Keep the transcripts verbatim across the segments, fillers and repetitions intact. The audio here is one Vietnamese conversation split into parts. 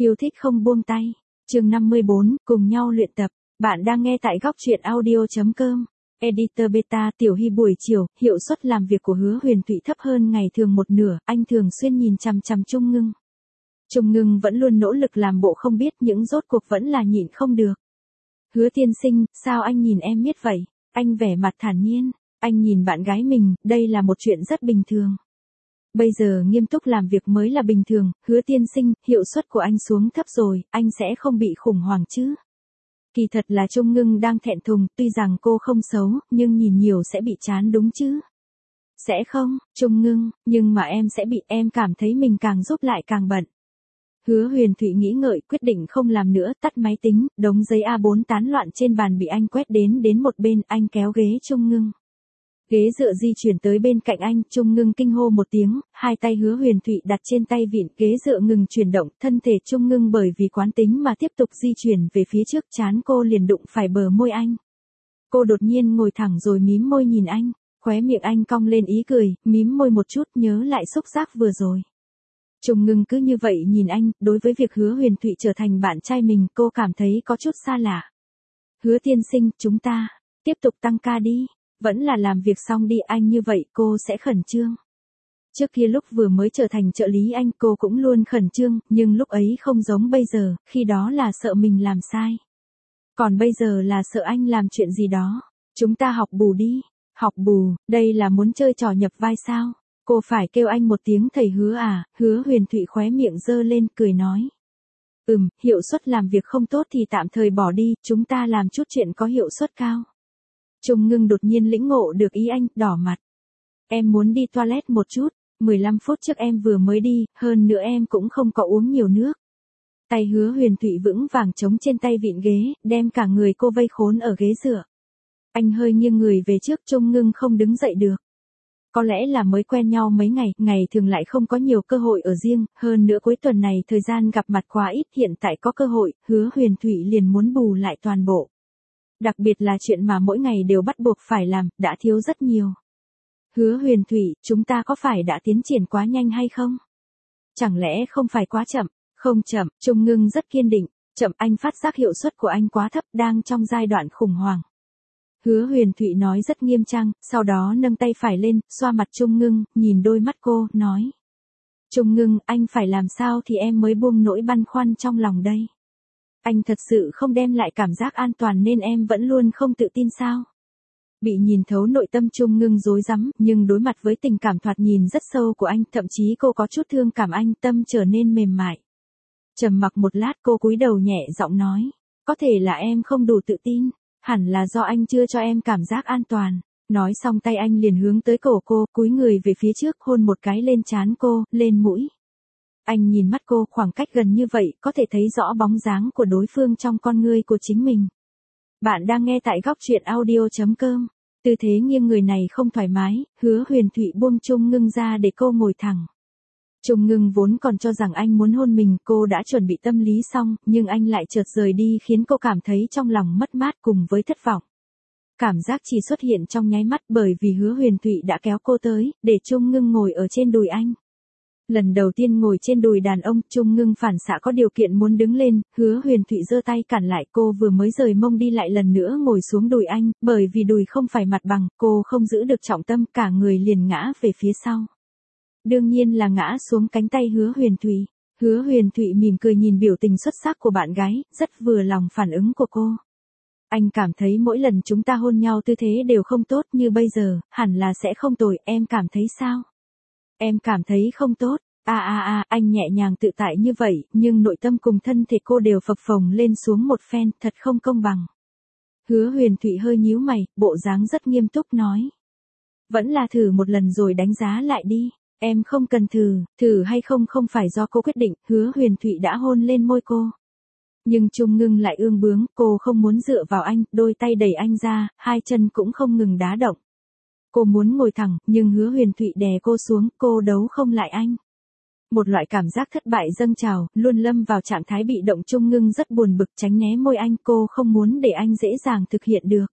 Yêu thích không buông tay. Chương năm mươi bốn, cùng nhau luyện tập. Bạn đang nghe tại góc truyện audio chấm com. Editor Beta. Tiểu Hy buổi chiều, hiệu suất làm việc của Hứa Huyền Thụy thấp hơn ngày thường một nửa, anh thường xuyên nhìn chằm chằm Trung Ngưng. Trung Ngưng vẫn luôn nỗ lực làm bộ không biết nhưng rốt cuộc vẫn là nhịn không được. Hứa tiên sinh, sao anh nhìn em miết vậy? Anh vẻ mặt thản nhiên, anh nhìn bạn gái mình, đây là một chuyện rất bình thường. Bây giờ nghiêm túc làm việc mới là bình thường, Hứa tiên sinh, hiệu suất của anh xuống thấp rồi, anh sẽ không bị khủng hoảng chứ? Kỳ thật là Trung Ngưng đang thẹn thùng, tuy rằng cô không xấu, nhưng nhìn nhiều sẽ bị chán đúng chứ? Sẽ không, Trung Ngưng, nhưng mà em sẽ bị, em cảm thấy mình càng giúp lại càng bận. Hứa Huyền Thụy nghĩ ngợi, quyết định không làm nữa, tắt máy tính, đống giấy A bốn tán loạn trên bàn bị anh quét đến đến một bên, anh kéo ghế Trung Ngưng. Ghế dựa di chuyển tới bên cạnh anh, Trung Ngưng kinh hô một tiếng, hai tay Hứa Huyền Thụy đặt trên tay vịn, ghế dựa ngừng chuyển động, thân thể Trung Ngưng bởi vì quán tính mà tiếp tục di chuyển về phía trước, trán cô liền đụng phải bờ môi anh. Cô đột nhiên ngồi thẳng rồi mím môi nhìn anh, khóe miệng anh cong lên ý cười, mím môi một chút nhớ lại xúc giác vừa rồi. Trung Ngưng cứ như vậy nhìn anh, đối với việc Hứa Huyền Thụy trở thành bạn trai mình, cô cảm thấy có chút xa lạ. Hứa tiên sinh, chúng ta tiếp tục tăng ca đi. Vẫn là làm việc xong đi anh, như vậy cô sẽ khẩn trương. Trước kia lúc vừa mới trở thành trợ lý anh, cô cũng luôn khẩn trương, nhưng lúc ấy không giống bây giờ, khi đó là sợ mình làm sai. Còn bây giờ là sợ anh làm chuyện gì đó. Chúng ta học bù đi. Học bù, đây là muốn chơi trò nhập vai sao? Cô phải kêu anh một tiếng thầy Hứa à? Hứa Huyền Thụy khóe miệng giơ lên cười nói. Ừm, hiệu suất làm việc không tốt thì tạm thời bỏ đi, chúng ta làm chút chuyện có hiệu suất cao. Trung Ngưng đột nhiên lĩnh ngộ được ý anh, đỏ mặt. Em muốn đi toilet một chút, mười lăm phút trước em vừa mới đi, hơn nữa em cũng không có uống nhiều nước. Tay Hứa Huyền Thụy vững vàng chống trên tay vịn ghế, đem cả người cô vây khốn ở ghế dựa. Anh hơi nghiêng người về trước, Trung Ngưng không đứng dậy được. Có lẽ là mới quen nhau mấy ngày, ngày thường lại không có nhiều cơ hội ở riêng, hơn nữa cuối tuần này thời gian gặp mặt quá ít, hiện tại có cơ hội, Hứa Huyền Thụy liền muốn bù lại toàn bộ. Đặc biệt là chuyện mà mỗi ngày đều bắt buộc phải làm, đã thiếu rất nhiều. Hứa Huyền Thụy, chúng ta có phải đã tiến triển quá nhanh hay không? Chẳng lẽ không phải quá chậm? Không chậm, Trung Ngưng rất kiên định, chậm, anh phát giác hiệu suất của anh quá thấp, đang trong giai đoạn khủng hoảng. Hứa Huyền Thụy nói rất nghiêm trang, sau đó nâng tay phải lên, xoa mặt Trung Ngưng, nhìn đôi mắt cô, nói. Trung Ngưng, anh phải làm sao thì em mới buông nỗi băn khoăn trong lòng đây? Anh thật sự không đem lại cảm giác an toàn nên em vẫn luôn không tự tin sao? Bị nhìn thấu nội tâm Trung Ngưng rối rắm, nhưng đối mặt với tình cảm thoạt nhìn rất sâu của anh, thậm chí cô có chút thương cảm anh, tâm trở nên mềm mại. Trầm mặc một lát, cô cúi đầu nhẹ giọng nói, có thể là em không đủ tự tin, hẳn là do anh chưa cho em cảm giác an toàn. Nói xong tay anh liền hướng tới cổ cô, cúi người về phía trước, hôn một cái lên trán cô, lên mũi. Anh nhìn mắt cô, khoảng cách gần như vậy, có thể thấy rõ bóng dáng của đối phương trong con ngươi của chính mình. Bạn đang nghe tại góc truyện audio chấm com. Tư thế nghiêng người này không thoải mái, Hứa Huyền Thụy buông Trung Ngưng ra để cô ngồi thẳng. Trung Ngưng vốn còn cho rằng anh muốn hôn mình, cô đã chuẩn bị tâm lý xong, nhưng anh lại chợt rời đi khiến cô cảm thấy trong lòng mất mát cùng với thất vọng. Cảm giác chỉ xuất hiện trong nháy mắt bởi vì Hứa Huyền Thụy đã kéo cô tới, để Trung Ngưng ngồi ở trên đùi anh. Lần đầu tiên ngồi trên đùi đàn ông, Trung Ngưng phản xạ có điều kiện muốn đứng lên, Hứa Huyền Thụy giơ tay cản lại, cô vừa mới rời mông đi lại lần nữa ngồi xuống đùi anh, bởi vì đùi không phải mặt bằng, cô không giữ được trọng tâm, cả người liền ngã về phía sau. Đương nhiên là ngã xuống cánh tay Hứa Huyền Thụy. Hứa Huyền Thụy mỉm cười nhìn biểu tình xuất sắc của bạn gái, rất vừa lòng phản ứng của cô. Anh cảm thấy mỗi lần chúng ta hôn nhau tư thế đều không tốt như bây giờ, hẳn là sẽ không tồi, em cảm thấy sao? Em cảm thấy không tốt. À à à, anh nhẹ nhàng tự tại như vậy, nhưng nội tâm cùng thân thể cô đều phập phồng lên xuống một phen, thật không công bằng. Hứa Huyền Thụy hơi nhíu mày, bộ dáng rất nghiêm túc nói. Vẫn là thử một lần rồi đánh giá lại đi. Em không cần thử, thử hay không không phải do cô quyết định, Hứa Huyền Thụy đã hôn lên môi cô. Nhưng Trung Ngưng lại ương bướng, cô không muốn dựa vào anh, đôi tay đẩy anh ra, hai chân cũng không ngừng đá động. Cô muốn ngồi thẳng, nhưng Hứa Huyền Thụy đè cô xuống, cô đấu không lại anh. Một loại cảm giác thất bại dâng trào, luôn lâm vào trạng thái bị động. Trung Ngưng rất buồn bực tránh né môi anh, cô không muốn để anh dễ dàng thực hiện được.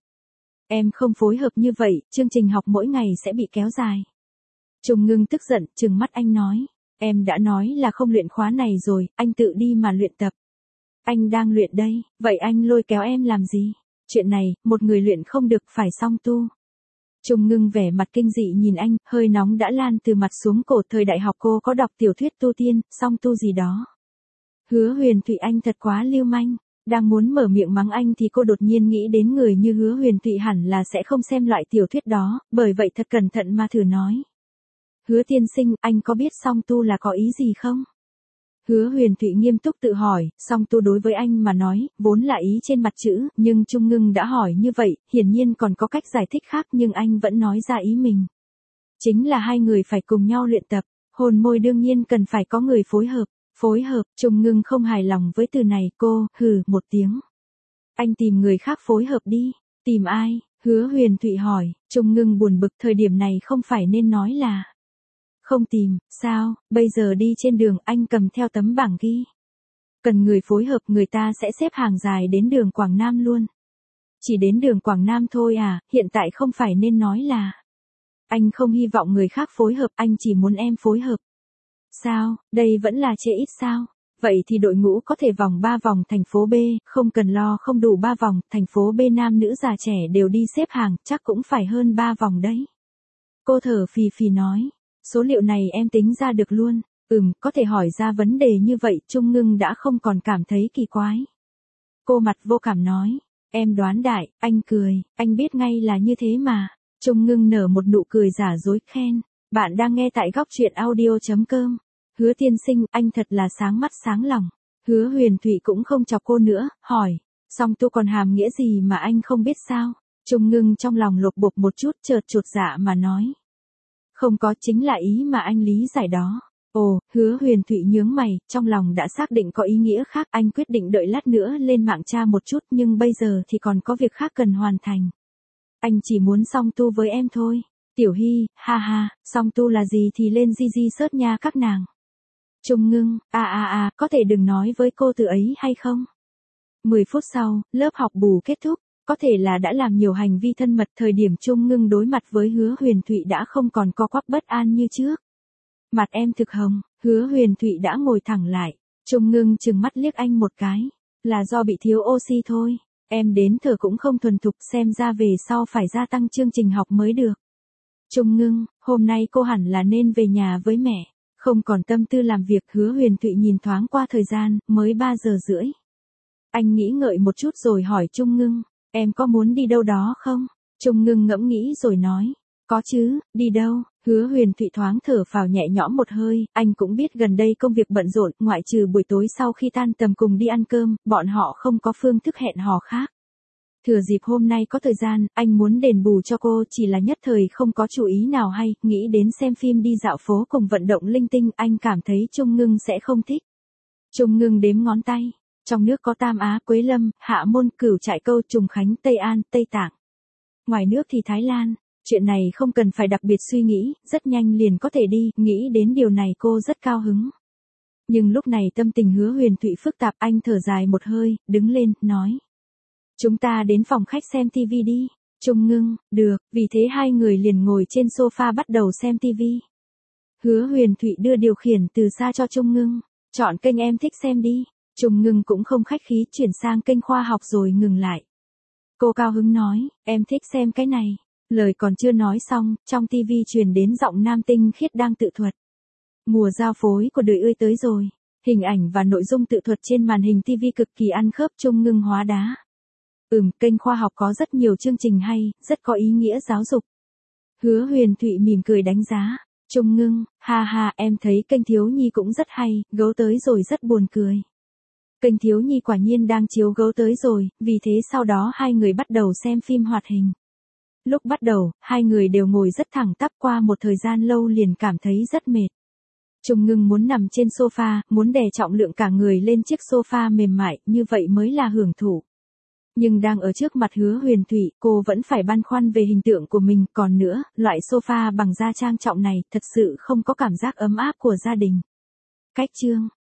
Em không phối hợp như vậy, chương trình học mỗi ngày sẽ bị kéo dài. Trung Ngưng tức giận, trừng mắt anh nói. Em đã nói là không luyện khóa này rồi, anh tự đi mà luyện tập. Anh đang luyện đây, vậy anh lôi kéo em làm gì? Chuyện này, một người luyện không được phải song tu. Trung Ngưng vẻ mặt kinh dị nhìn anh, hơi nóng đã lan từ mặt xuống cổ. Thời đại học cô có đọc tiểu thuyết tu tiên, song tu gì đó. Hứa Huyền Thụy anh thật quá lưu manh. Đang muốn mở miệng mắng anh thì cô đột nhiên nghĩ đến người như Hứa Huyền Thụy hẳn là sẽ không xem loại tiểu thuyết đó, bởi vậy thật cẩn thận mà thử nói. Hứa tiên sinh, anh có biết song tu là có ý gì không? Hứa Huyền Thụy nghiêm túc tự hỏi, song tu đối với anh mà nói, vốn là ý trên mặt chữ, nhưng Trung Ngưng đã hỏi như vậy, hiển nhiên còn có cách giải thích khác nhưng anh vẫn nói ra ý mình. Chính là hai người phải cùng nhau luyện tập, hôn môi đương nhiên cần phải có người phối hợp, phối hợp, Trung Ngưng không hài lòng với từ này, cô, hừ, một tiếng. Anh tìm người khác phối hợp đi, tìm ai? Hứa Huyền Thụy hỏi, Trung Ngưng buồn bực thời điểm này không phải nên nói là. Không tìm, sao, bây giờ đi trên đường anh cầm theo tấm bảng ghi. Cần người phối hợp người ta sẽ xếp hàng dài đến đường Quảng Nam luôn. Chỉ đến đường Quảng Nam thôi à, hiện tại không phải nên nói là. Anh không hy vọng người khác phối hợp, anh chỉ muốn em phối hợp. Sao, đây vẫn là chê ít sao? Vậy thì đội ngũ có thể vòng ba vòng thành phố B, không cần lo không đủ ba vòng, thành phố B nam nữ già trẻ đều đi xếp hàng, chắc cũng phải hơn ba vòng đấy. Cô thở phì phì nói. Số liệu này em tính ra được luôn, ừm, có thể hỏi ra vấn đề như vậy, Trung Ngưng đã không còn cảm thấy kỳ quái. Cô mặt vô cảm nói, em đoán đại, anh cười, anh biết ngay là như thế mà. Trung Ngưng nở một nụ cười giả dối, khen, bạn đang nghe tại góc truyện audio chấm com. Hứa tiên sinh, anh thật là sáng mắt sáng lòng. Hứa Huyền Thụy cũng không chọc cô nữa, hỏi, song tu còn hàm nghĩa gì mà anh không biết sao? Trung Ngưng trong lòng lột bột một chút, chợt chột dạ mà nói. Không có, chính là ý mà anh lý giải đó. Ồ, Hứa Huyền Thụy nhướng mày, trong lòng đã xác định có ý nghĩa khác, anh quyết định đợi lát nữa lên mạng tra một chút nhưng bây giờ thì còn có việc khác cần hoàn thành. Anh chỉ muốn song tu với em thôi. Tiểu Hy, ha ha, song tu là gì thì lên Di Di search nha các nàng. Trung Ngưng, à à à, có thể đừng nói với cô từ ấy hay không? mười phút sau, lớp học bù kết thúc. Có thể là đã làm nhiều hành vi thân mật, thời điểm Trung Ngưng đối mặt với Hứa Huyền Thụy đã không còn co quắp bất an như trước. Mặt em thực hồng, Hứa Huyền Thụy đã ngồi thẳng lại. Trung Ngưng chừng mắt liếc anh một cái. Là do bị thiếu oxy thôi. Em đến thở cũng không thuần thục, xem ra về sau phải gia tăng chương trình học mới được. Trung Ngưng, hôm nay cô hẳn là nên về nhà với mẹ. Không còn tâm tư làm việc. Hứa Huyền Thụy nhìn thoáng qua thời gian, mới ba giờ rưỡi. Anh nghĩ ngợi một chút rồi hỏi Trung Ngưng. Em có muốn đi đâu đó không? Trung Ngưng ngẫm nghĩ rồi nói. Có chứ, đi đâu? Hứa Huyền Thụy thoáng thở phào nhẹ nhõm một hơi, anh cũng biết gần đây công việc bận rộn, ngoại trừ buổi tối sau khi tan tầm cùng đi ăn cơm, bọn họ không có phương thức hẹn hò khác. Thừa dịp hôm nay có thời gian, anh muốn đền bù cho cô, chỉ là nhất thời không có chủ ý nào hay, nghĩ đến xem phim đi dạo phố cùng vận động linh tinh, anh cảm thấy Trung Ngưng sẽ không thích. Trung Ngưng đếm ngón tay. Trong nước có Tam Á, Quế Lâm, Hạ Môn, Cửu Trại Câu, Trùng Khánh, Tây An, Tây Tạng. Ngoài nước thì Thái Lan. Chuyện này không cần phải đặc biệt suy nghĩ, rất nhanh liền có thể đi, nghĩ đến điều này cô rất cao hứng. Nhưng lúc này tâm tình Hứa Huyền Thụy phức tạp, anh thở dài một hơi, đứng lên, nói. Chúng ta đến phòng khách xem tivi đi. Trung Ngưng, được, vì thế hai người liền ngồi trên sofa bắt đầu xem tivi. Hứa Huyền Thụy đưa điều khiển từ xa cho Trung Ngưng, chọn kênh em thích xem đi. Trung Ngưng cũng không khách khí, chuyển sang kênh khoa học rồi ngừng lại. Cô cao hứng nói, em thích xem cái này. Lời còn chưa nói xong, trong tivi truyền đến giọng nam tinh khiết đang tự thuật. Mùa giao phối của đời ươi tới rồi. Hình ảnh và nội dung tự thuật trên màn hình tivi cực kỳ ăn khớp. Trung Ngưng hóa đá. Ừm, kênh khoa học có rất nhiều chương trình hay, rất có ý nghĩa giáo dục. Hứa Huyền Thụy mỉm cười đánh giá. Trung Ngưng, ha ha, em thấy kênh thiếu nhi cũng rất hay, gấu tới rồi rất buồn cười. Kênh thiếu nhi quả nhiên đang chiếu gấu tới rồi, vì thế sau đó hai người bắt đầu xem phim hoạt hình. Lúc bắt đầu, hai người đều ngồi rất thẳng tắp, qua một thời gian lâu liền cảm thấy rất mệt. Trung Ngưng muốn nằm trên sofa, muốn đè trọng lượng cả người lên chiếc sofa mềm mại, như vậy mới là hưởng thụ. Nhưng đang ở trước mặt Hứa Huyền Thụy, cô vẫn phải băn khoăn về hình tượng của mình, còn nữa, loại sofa bằng da trang trọng này thật sự không có cảm giác ấm áp của gia đình. Cách chương